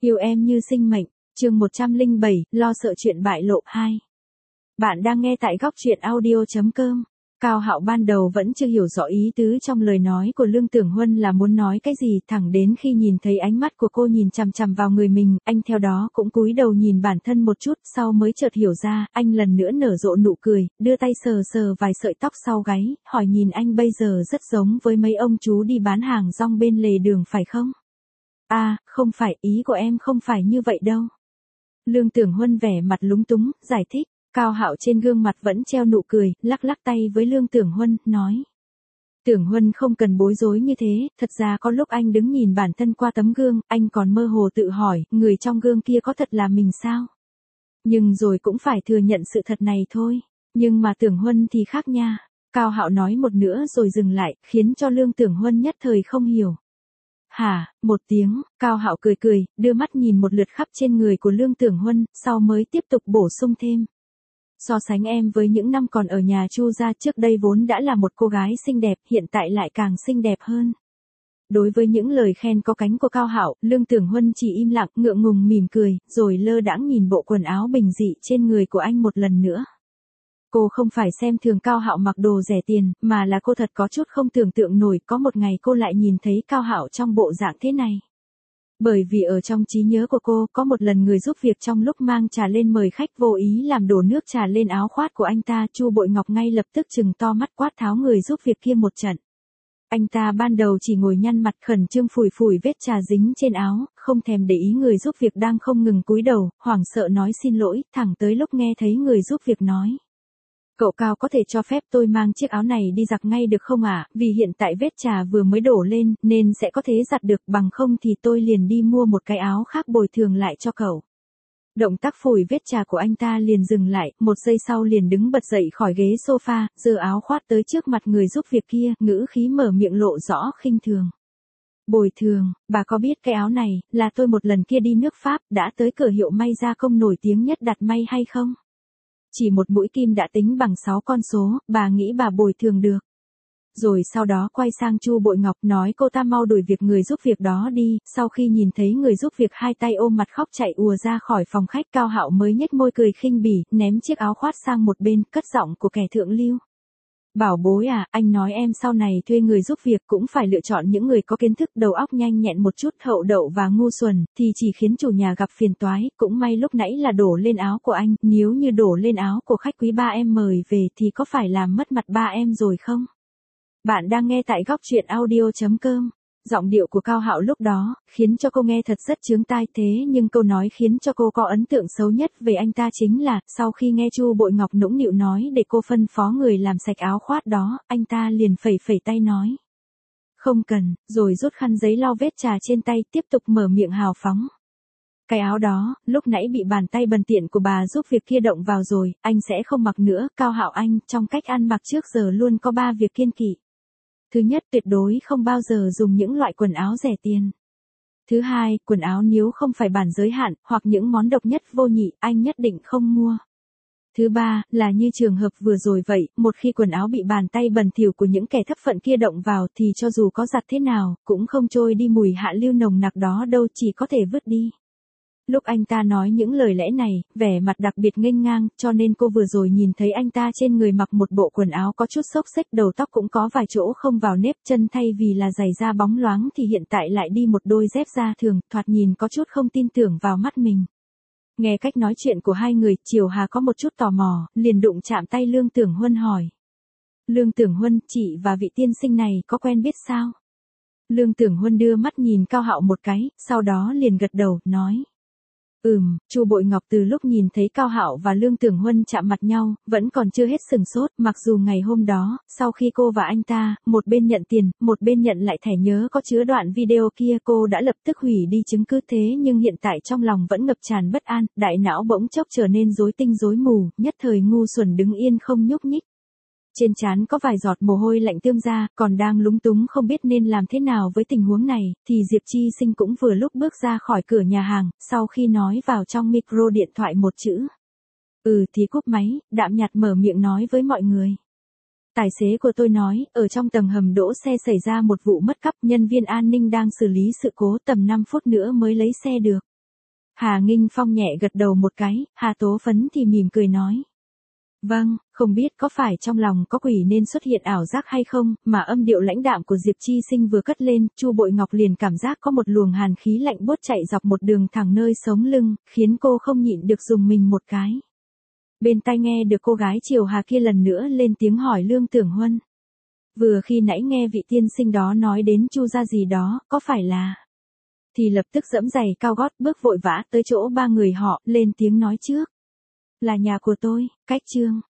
Yêu em như sinh mệnh, chương 107, lo sợ chuyện bại lộ 2. Bạn đang nghe tại góc truyện audio.com. Cao Hạo ban đầu vẫn chưa hiểu rõ ý tứ trong lời nói của Lương Tưởng Huân là muốn nói cái gì, thẳng đến khi nhìn thấy ánh mắt của cô nhìn chằm chằm vào người mình, anh theo đó cũng cúi đầu nhìn bản thân một chút, sau mới chợt hiểu ra, anh lần nữa nở rộ nụ cười, đưa tay sờ sờ vài sợi tóc sau gáy, hỏi nhìn anh bây giờ rất giống với mấy ông chú đi bán hàng rong bên lề đường phải không? À, không phải, ý của em không phải như vậy đâu. Lương Tưởng Huân vẻ mặt lúng túng, giải thích. Cao Hạo trên gương mặt vẫn treo nụ cười, lắc lắc tay với Lương Tưởng Huân, nói. Tưởng Huân không cần bối rối như thế, thật ra có lúc anh đứng nhìn bản thân qua tấm gương, anh còn mơ hồ tự hỏi, người trong gương kia có thật là mình sao? Nhưng rồi cũng phải thừa nhận sự thật này thôi. Nhưng mà Tưởng Huân thì khác nha. Cao Hạo nói một nữa rồi dừng lại, khiến cho Lương Tưởng Huân nhất thời không hiểu. Hả, một tiếng, Cao Hạo cười cười, đưa mắt nhìn một lượt khắp trên người của Lương Tưởng Huân, sau mới tiếp tục bổ sung thêm. So sánh em với những năm còn ở nhà Chu gia trước đây vốn đã là một cô gái xinh đẹp, hiện tại lại càng xinh đẹp hơn. Đối với những lời khen có cánh của Cao Hạo, Lương Tưởng Huân chỉ im lặng, ngượng ngùng mỉm cười, rồi lơ đãng nhìn bộ quần áo bình dị trên người của anh một lần nữa. Cô không phải xem thường Cao Hạo mặc đồ rẻ tiền, mà là cô thật có chút không tưởng tượng nổi có một ngày cô lại nhìn thấy Cao Hạo trong bộ dạng thế này. Bởi vì ở trong trí nhớ của cô, có một lần người giúp việc trong lúc mang trà lên mời khách vô ý làm đổ nước trà lên áo khoác của anh ta, Chu Bội Ngọc ngay lập tức trừng to mắt quát tháo người giúp việc kia một trận. Anh ta ban đầu chỉ ngồi nhăn mặt khẩn trương phủi phủi vết trà dính trên áo, không thèm để ý người giúp việc đang không ngừng cúi đầu, hoảng sợ nói xin lỗi, thẳng tới lúc nghe thấy người giúp việc nói. Cậu Cao có thể cho phép tôi mang chiếc áo này đi giặt ngay được không ạ? Vì hiện tại vết trà vừa mới đổ lên, nên sẽ có thế giặt được, bằng không thì tôi liền đi mua một cái áo khác bồi thường lại cho cậu. Động tác phủi vết trà của anh ta liền dừng lại, một giây sau liền đứng bật dậy khỏi ghế sofa, giơ áo khoác tới trước mặt người giúp việc kia, ngữ khí mở miệng lộ rõ khinh thường. Bồi thường, bà có biết cái áo này, là tôi một lần kia đi nước Pháp, đã tới cửa hiệu may gia công nổi tiếng nhất đặt may hay không? Chỉ một mũi kim đã tính bằng 6 con số, bà nghĩ bà bồi thường được. Rồi sau đó quay sang Chu Bội Ngọc nói cô ta mau đuổi việc người giúp việc đó đi, sau khi nhìn thấy người giúp việc hai tay ôm mặt khóc chạy ùa ra khỏi phòng khách, Cao Hạo mới nhếch môi cười khinh bỉ, ném chiếc áo khoác sang một bên, cất giọng của kẻ thượng lưu. Bảo bối à, anh nói em sau này thuê người giúp việc cũng phải lựa chọn những người có kiến thức đầu óc nhanh nhẹn một chút, hậu đậu và ngu xuẩn, thì chỉ khiến chủ nhà gặp phiền toái, cũng may lúc nãy là đổ lên áo của anh, nếu như đổ lên áo của khách quý ba em mời về thì có phải làm mất mặt ba em rồi không? Bạn đang nghe tại góc truyện audio.com. Giọng điệu của Cao Hạo lúc đó, khiến cho cô nghe thật rất chướng tai, thế nhưng câu nói khiến cho cô có ấn tượng xấu nhất về anh ta chính là, sau khi nghe Chu Bội Ngọc nũng nịu nói để cô phân phó người làm sạch áo khoác đó, anh ta liền phẩy phẩy tay nói. Không cần, rồi rút khăn giấy lau vết trà trên tay, tiếp tục mở miệng hào phóng. Cái áo đó, lúc nãy bị bàn tay bần tiện của bà giúp việc kia động vào rồi, anh sẽ không mặc nữa, Cao Hạo anh, trong cách ăn mặc trước giờ luôn có 3 việc kiêng kỵ. Thứ nhất, tuyệt đối không bao giờ dùng những loại quần áo rẻ tiền. Thứ hai, quần áo nếu không phải bản giới hạn, hoặc những món độc nhất vô nhị, anh nhất định không mua. Thứ ba, là như trường hợp vừa rồi vậy, một khi quần áo bị bàn tay bẩn thỉu của những kẻ thấp phận kia động vào thì cho dù có giặt thế nào, cũng không trôi đi mùi hạ lưu nồng nặc đó đâu, chỉ có thể vứt đi. Lúc anh ta nói những lời lẽ này, vẻ mặt đặc biệt nghênh ngang, cho nên cô vừa rồi nhìn thấy anh ta trên người mặc một bộ quần áo có chút xốc xếch, đầu tóc cũng có vài chỗ không vào nếp, chân thay vì là giày da bóng loáng thì hiện tại lại đi một đôi dép da thường, thoạt nhìn có chút không tin tưởng vào mắt mình. Nghe cách nói chuyện của hai người, Triều Hà có một chút tò mò, liền đụng chạm tay Lương Tưởng Huân hỏi. Lương Tưởng Huân, chị và vị tiên sinh này có quen biết sao? Lương Tưởng Huân đưa mắt nhìn Cao Hạo một cái, sau đó liền gật đầu, nói. Chu Bội Ngọc từ lúc nhìn thấy Cao Hạo và Lương Tưởng Huân chạm mặt nhau, vẫn còn chưa hết sừng sốt, mặc dù ngày hôm đó, sau khi cô và anh ta, một bên nhận tiền, một bên nhận lại thẻ nhớ có chứa đoạn video kia, cô đã lập tức hủy đi chứng cứ, thế nhưng hiện tại trong lòng vẫn ngập tràn bất an, đại não bỗng chốc trở nên rối tinh rối mù, nhất thời ngu xuẩn đứng yên không nhúc nhích. Trên trán có vài giọt mồ hôi lạnh tươm ra, còn đang lúng túng không biết nên làm thế nào với tình huống này, thì Diệp Chi Sinh cũng vừa lúc bước ra khỏi cửa nhà hàng, sau khi nói vào trong micro điện thoại một chữ. Thì cúp máy, đạm nhạt mở miệng nói với mọi người. Tài xế của tôi nói, ở trong tầng hầm đỗ xe xảy ra một vụ mất cắp, nhân viên an ninh đang xử lý sự cố, tầm 5 phút nữa mới lấy xe được. Hà Nghinh Phong nhẹ gật đầu một cái, Hà Tố Phấn thì mỉm cười nói. Vâng, không biết có phải trong lòng có quỷ nên xuất hiện ảo giác hay không, mà âm điệu lãnh đạm của Diệp Chi Sinh vừa cất lên, Chu Bội Ngọc liền cảm giác có một luồng hàn khí lạnh buốt chạy dọc một đường thẳng nơi sống lưng, khiến cô không nhịn được dùng mình một cái. Bên tai nghe được cô gái Triều Hà kia lần nữa lên tiếng hỏi Lương Tưởng Huân. Vừa khi nãy nghe vị tiên sinh đó nói đến Chu gia gì đó, có phải là... Thì lập tức giẫm giày cao gót bước vội vã tới chỗ ba người họ, lên tiếng nói trước. Là nhà của tôi, cách Trương.